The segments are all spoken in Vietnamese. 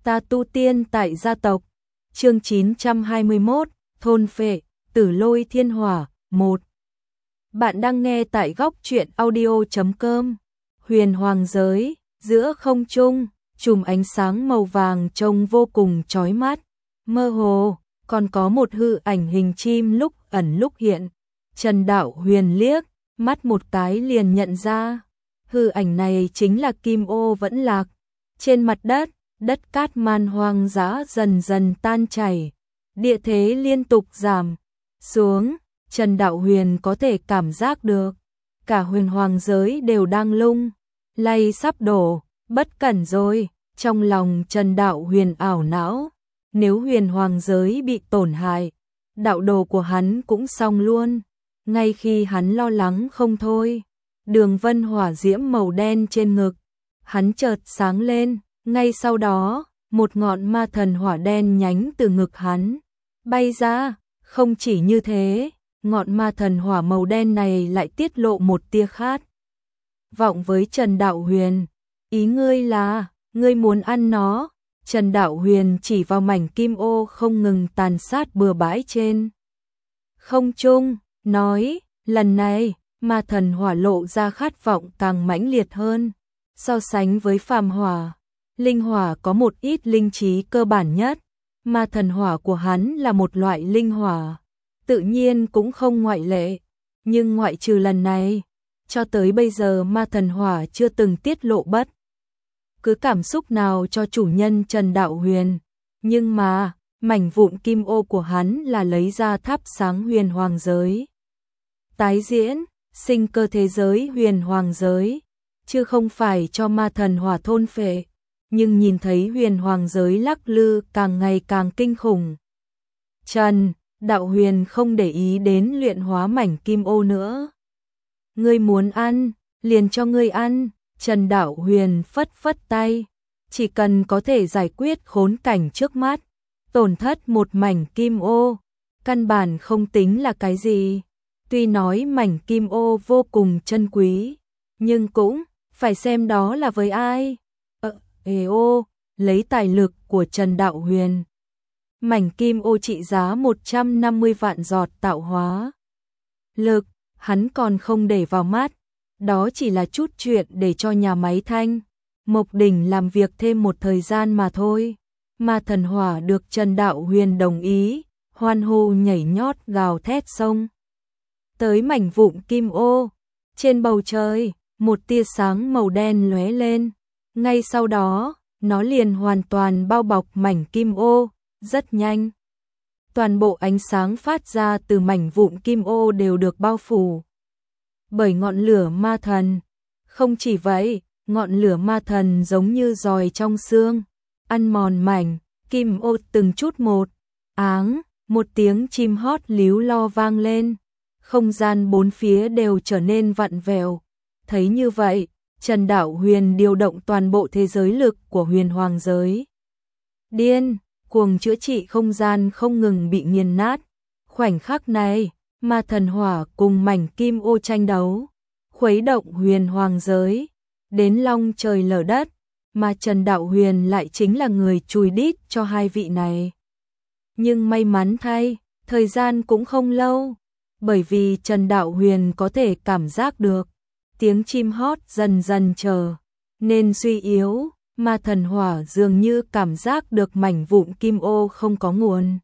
Ta tu tiên tại gia tộc. Chương 921, thôn phệ, Tử Lôi Thiên Hỏa, 1. Bạn đang nghe tại góc truyện audio.com. Huyền Hoàng giới, giữa không trung, chùm ánh sáng màu vàng trông vô cùng chói mắt, mơ hồ, còn có một hư ảnh hình chim lúc ẩn lúc hiện. Trần Đạo Huyền liếc mắt một cái liền nhận ra, hư ảnh này chính là Kim Ô Vẫn Lạc. Trên mặt đất, đất cát man hoang dã dần dần tan chảy, địa thế liên tục giảm xuống. Trần Đạo Huyền có thể cảm giác được, cả huyền hoàng giới đều đang lung lay sắp đổ, bất cẩn rồi. Trong lòng Trần Đạo Huyền ảo não, nếu huyền hoàng giới bị tổn hại, đạo đồ của hắn cũng xong luôn. Ngay khi hắn lo lắng không thôi, đường vân hỏa diễm màu đen trên ngực hắn chợt sáng lên, ngay sau đó, một ngọn ma thần hỏa đen nhánh từ ngực hắn bay ra. Không chỉ như thế, ngọn ma thần hỏa màu đen này lại tiết lộ một tia khát vọng với Trần Đạo Huyền. Ý ngươi là, ngươi muốn ăn nó? Trần Đạo Huyền chỉ vào mảnh kim ô không ngừng tàn sát bừa bãi trên không trung, nói, lần này, ma thần hỏa lộ ra khát vọng càng mãnh liệt hơn. So sánh với phàm hỏa, linh hỏa có một ít linh trí cơ bản nhất, ma thần hỏa của hắn là một loại linh hỏa, tự nhiên cũng không ngoại lệ. Nhưng ngoại trừ lần này, cho tới bây giờ ma thần hỏa chưa từng tiết lộ bất cứ cảm xúc nào cho chủ nhân Trần Đạo Huyền. Nhưng mà, mảnh vụn kim ô của hắn là lấy ra thắp sáng huyền hoàng giới, tái diễn sinh cơ thế giới huyền hoàng giới, chứ không phải cho ma thần hỏa thôn phệ. Nhưng nhìn thấy huyền hoàng giới lắc lư càng ngày càng kinh khủng, Trần Đạo Huyền không để ý đến luyện hóa mảnh kim ô nữa. Ngươi muốn ăn, liền cho ngươi ăn. Trần Đạo Huyền phất phất tay, chỉ cần có thể giải quyết khốn cảnh trước mắt, tổn thất một mảnh kim ô, căn bản không tính là cái gì. Tuy nói mảnh kim ô vô cùng chân quý, nhưng cũng phải xem đó là với ai. Lấy tài lực của Trần Đạo Huyền, mảnh kim ô trị giá 150 vạn giọt tạo hóa lực, hắn còn không để vào mắt. Đó chỉ là chút chuyện để cho nhà máy Thanh Mộc Đỉnh làm việc thêm một thời gian mà thôi. Ma thần hỏa được Trần Đạo Huyền đồng ý, hoan hô nhảy nhót gào thét xông tới mảnh vụn kim ô. Trên bầu trời, một tia sáng màu đen lóe lên, ngay sau đó, nó liền hoàn toàn bao bọc mảnh kim ô. Rất nhanh, toàn bộ ánh sáng phát ra từ mảnh vụn kim ô đều được bao phủ bởi ngọn lửa ma thần. Không chỉ vậy, ngọn lửa ma thần giống như giòi trong xương, ăn mòn mảnh kim ô từng chút một. Áng, một tiếng chim hót líu lo vang lên, không gian bốn phía đều trở nên vặn vẹo. Thấy như vậy, Trần Đạo Huyền điều động toàn bộ thế giới lực của huyền hoàng giới, điên cuồng chữa trị không gian không ngừng bị nghiền nát. Khoảnh khắc này, ma thần hỏa cùng mảnh kim ô tranh đấu, khuấy động huyền hoàng giới, đến long trời lở đất, mà Trần Đạo Huyền lại chính là người chùi đít cho hai vị này. Nhưng may mắn thay, thời gian cũng không lâu, bởi vì Trần Đạo Huyền có thể cảm giác được, tiếng chim hót dần dần trở nên suy yếu, ma thần hỏa dường như cảm giác được mảnh vụn kim ô không có nguồn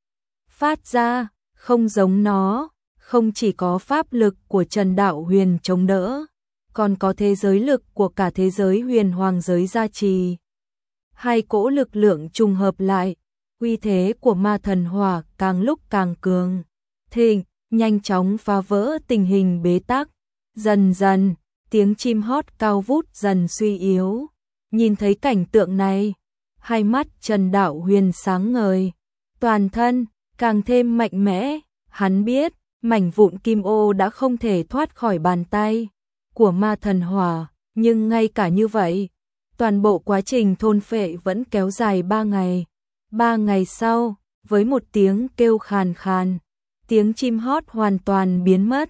phát ra. Không giống nó, không chỉ có pháp lực của Trần Đạo Huyền chống đỡ, còn có thế giới lực của cả thế giới huyền hoàng giới gia trì. Hai cỗ lực lượng trùng hợp lại, uy thế của ma thần hỏa càng lúc càng cường thịnh, nhanh chóng phá vỡ tình hình bế tắc. Dần dần, tiếng chim hót cao vút dần suy yếu. Nhìn thấy cảnh tượng này, hai mắt Trần Đạo Huyền sáng ngời, toàn thân càng thêm mạnh mẽ. Hắn biết, mảnh vụn kim ô đã không thể thoát khỏi bàn tay của ma thần hỏa, nhưng ngay cả như vậy, toàn bộ quá trình thôn phệ vẫn kéo dài 3 ngày. 3 ngày sau, với một tiếng kêu khàn khàn, tiếng chim hót hoàn toàn biến mất.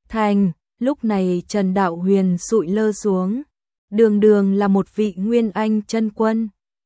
Lúc này Trần Đạo Huyền sụi lơ xuống, đường đường là một vị nguyên anh chân quân,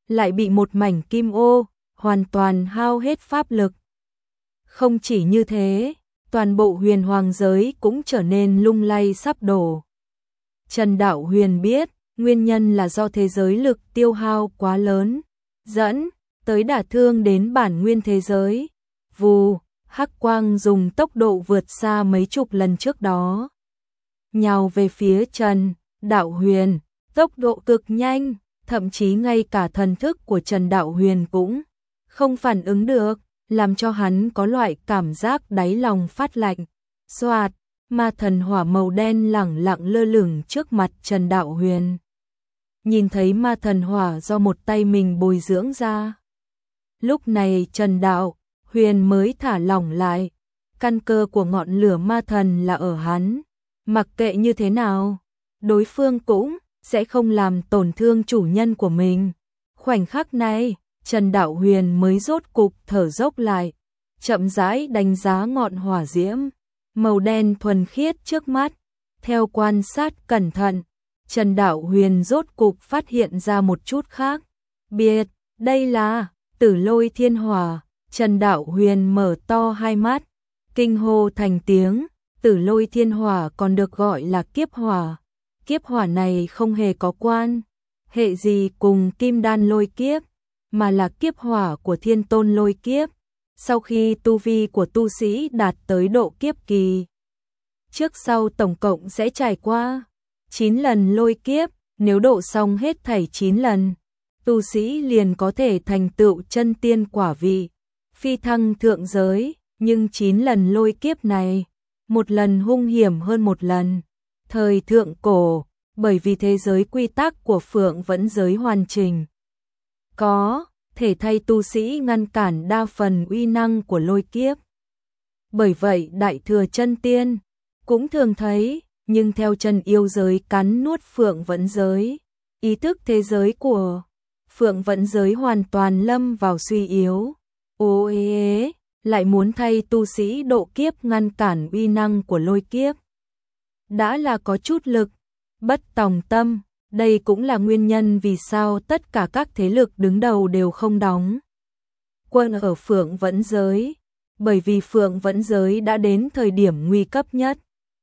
lại bị một mảnh kim ô, hoàn toàn hao hết pháp lực. Không chỉ như thế, toàn bộ huyền hoàng giới cũng trở nên lung lay sắp đổ. Trần Đạo Huyền biết, nguyên nhân là do thế giới lực tiêu hao quá lớn, dẫn tới đả thương đến bản nguyên thế giới. Vù, hắc quang dùng tốc độ vượt xa mấy chục lần trước đó, nhào về phía Trần Đạo Huyền, tốc độ cực nhanh, thậm chí ngay cả thần thức của Trần Đạo Huyền cũng không phản ứng được, làm cho hắn có loại cảm giác đáy lòng phát lạnh. Xoạt, ma thần hỏa màu đen lẳng lặng lơ lửng trước mặt Trần Đạo Huyền. Nhìn thấy ma thần hỏa do một tay mình bồi dưỡng ra. Lúc này Trần Đạo Huyền mới thả lỏng lại, căn cơ của ngọn lửa ma thần là ở hắn, mặc kệ như thế nào, đối phương cũng sẽ không làm tổn thương chủ nhân của mình. Khoảnh khắc này, Trần Đạo Huyền mới rốt cục thở dốc lại, chậm rãi đánh giá ngọn hỏa diễm màu đen thuần khiết trước mắt. Theo quan sát cẩn thận, Trần Đạo Huyền rốt cục phát hiện ra một chút khác biệt, đây là Tử Lôi Thiên Hỏa. Trần Đạo Huyền mở to hai mắt, kinh hô thành tiếng. Tử Lôi Thiên Hỏa còn được gọi là kiếp hỏa. Kiếp hỏa này không hề có quan hệ gì cùng Kim Đan lôi kiếp, mà là kiếp hỏa của Thiên Tôn lôi kiếp. Sau khi tu vi của tu sĩ đạt tới độ kiếp kỳ, trước sau tổng cộng sẽ trải qua 9 lần lôi kiếp, nếu độ xong hết thảy 9 lần, tu sĩ liền có thể thành tựu chân tiên quả vị, phi thăng thượng giới. Nhưng 9 lần lôi kiếp này, một lần hung hiểm hơn một lần. Thời thượng cổ, bởi vì thế giới quy tắc của Phượng Vẫn giới hoàn chỉnh, có thể thay tu sĩ ngăn cản đa phần uy năng của lôi kiếp. Bởi vậy đại thừa chân tiên cũng thường thấy, nhưng theo chân yêu giới cắn nuốt Phượng Vẫn giới, ý thức thế giới của Phượng Vẫn giới hoàn toàn lâm vào suy yếu. Ê, lại muốn thay tu sĩ độ kiếp ngăn cản uy năng của lôi kiếp, đã là có chút lực bất tòng tâm. Đây cũng là nguyên nhân vì sao tất cả các thế lực đứng đầu đều không đóng quân ở Phượng Vẫn giới, bởi vì Phượng Vẫn giới đã đến thời điểm nguy cấp nhất.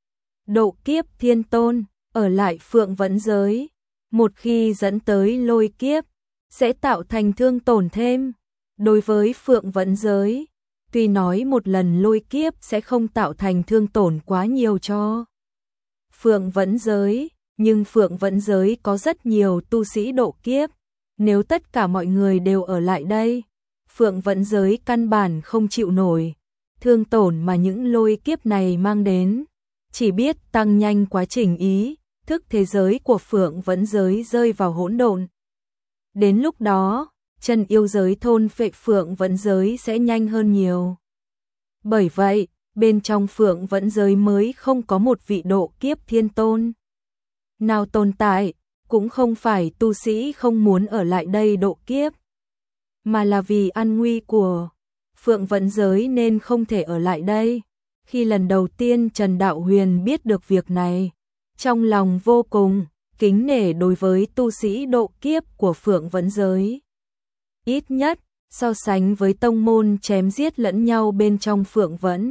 Độ kiếp Thiên Tôn ở lại Phượng Vẫn giới, một khi dẫn tới lôi kiếp, sẽ tạo thành thương tổn thêm. Đối với Phượng Vẫn giới, tuy nói một lần lôi kiếp sẽ không tạo thành thương tổn quá nhiều cho Phượng Vẫn giới, nhưng Phượng Vẫn giới có rất nhiều tu sĩ độ kiếp. Nếu tất cả mọi người đều ở lại đây, Phượng Vẫn giới căn bản không chịu nổi thương tổn mà những lôi kiếp này mang đến, chỉ biết tăng nhanh quá trình ý thức thế giới của Phượng Vẫn giới rơi vào hỗn độn. Đến lúc đó, chân yêu giới thôn phệ Phượng Vẫn giới sẽ nhanh hơn nhiều. Bởi vậy, bên trong Phượng Vẫn giới mới không có một vị độ kiếp Thiên Tôn nào tồn tại, cũng không phải tu sĩ không muốn ở lại đây độ kiếp, mà là vì an nguy của Phượng Vẫn giới nên không thể ở lại đây. Khi lần đầu tiên Trần Đạo Huyền biết được việc này, trong lòng vô cùng kính nể đối với tu sĩ độ kiếp của Phượng Vẫn giới. Ít nhất, so sánh với tông môn chém giết lẫn nhau bên trong Phượng Vẫn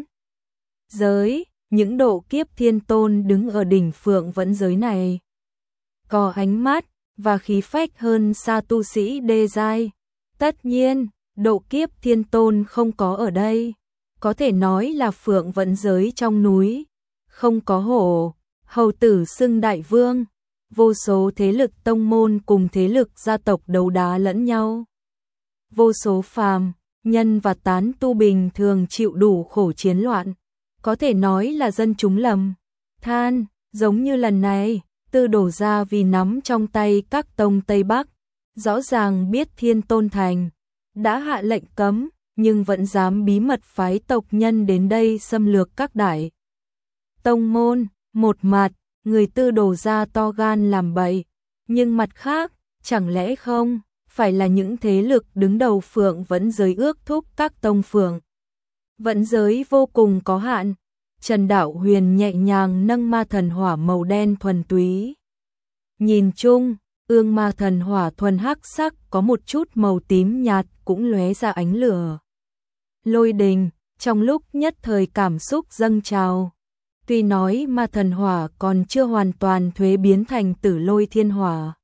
giới, những độ kiếp Thiên Tôn đứng ở đỉnh Phượng Vẫn giới này có ánh mắt và khí phách hơn xa tu sĩ đê giai. Tất nhiên, độ kiếp Thiên Tôn không có ở đây, có thể nói là Phượng Vẫn giới trong núi không có hổ, hầu tử xưng đại vương. Vô số thế lực tông môn cùng thế lực gia tộc đấu đá lẫn nhau. Vô số phàm nhân và tán tu bình thường chịu đủ khổ chiến loạn, có thể nói là dân chúng lầm than. Giống như lần này, Tư Đồ gia vì nắm trong tay các tông Tây Bắc, rõ ràng biết Thiên Tôn thành đã hạ lệnh cấm, nhưng vẫn dám bí mật phái tộc nhân đến đây xâm lược các đại tông môn. Một mặt, người Tư Đồ gia to gan làm bậy, nhưng mặt khác, chẳng lẽ không phải là những thế lực đứng đầu Phượng Vẫn giới ước thúc các tông Phượng Vẫn giới vô cùng có hạn. Trần Đạo Huyền nhẹ nhàng nâng ma thần hỏa màu đen thuần túy. Nhìn chung, Ương ma thần hỏa thuần hắc sắc có một chút màu tím nhạt cũng lóe ra ánh lửa. Lôi đình, trong lúc nhất thời cảm xúc dâng trào. Tuy nói ma thần hỏa còn chưa hoàn toàn thuế biến thành tử lôi thiên hỏa.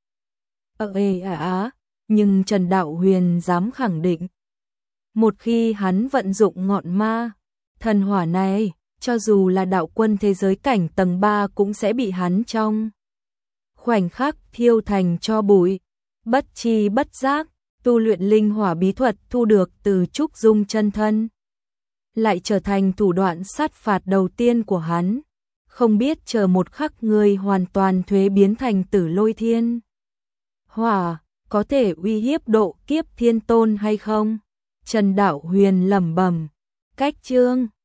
Nhưng Trần Đạo Huyền dám khẳng định. Một khi hắn vận dụng ngọn ma thần hỏa này, cho dù là đạo quân thế giới cảnh tầng 3 cũng sẽ bị hắn trong khoảnh khắc thiêu thành tro bụi. Bất chi bất giác, tu luyện linh hỏa bí thuật thu được từ Trúc Dung chân thân, lại trở thành thủ đoạn sát phạt đầu tiên của hắn. Không biết chờ một khắc người hoàn toàn thuế biến thành tử lôi thiên hỏa, có thể uy hiếp độ kiếp thiên tôn hay không? Trần Đạo Huyền lẩm bẩm. Cách chương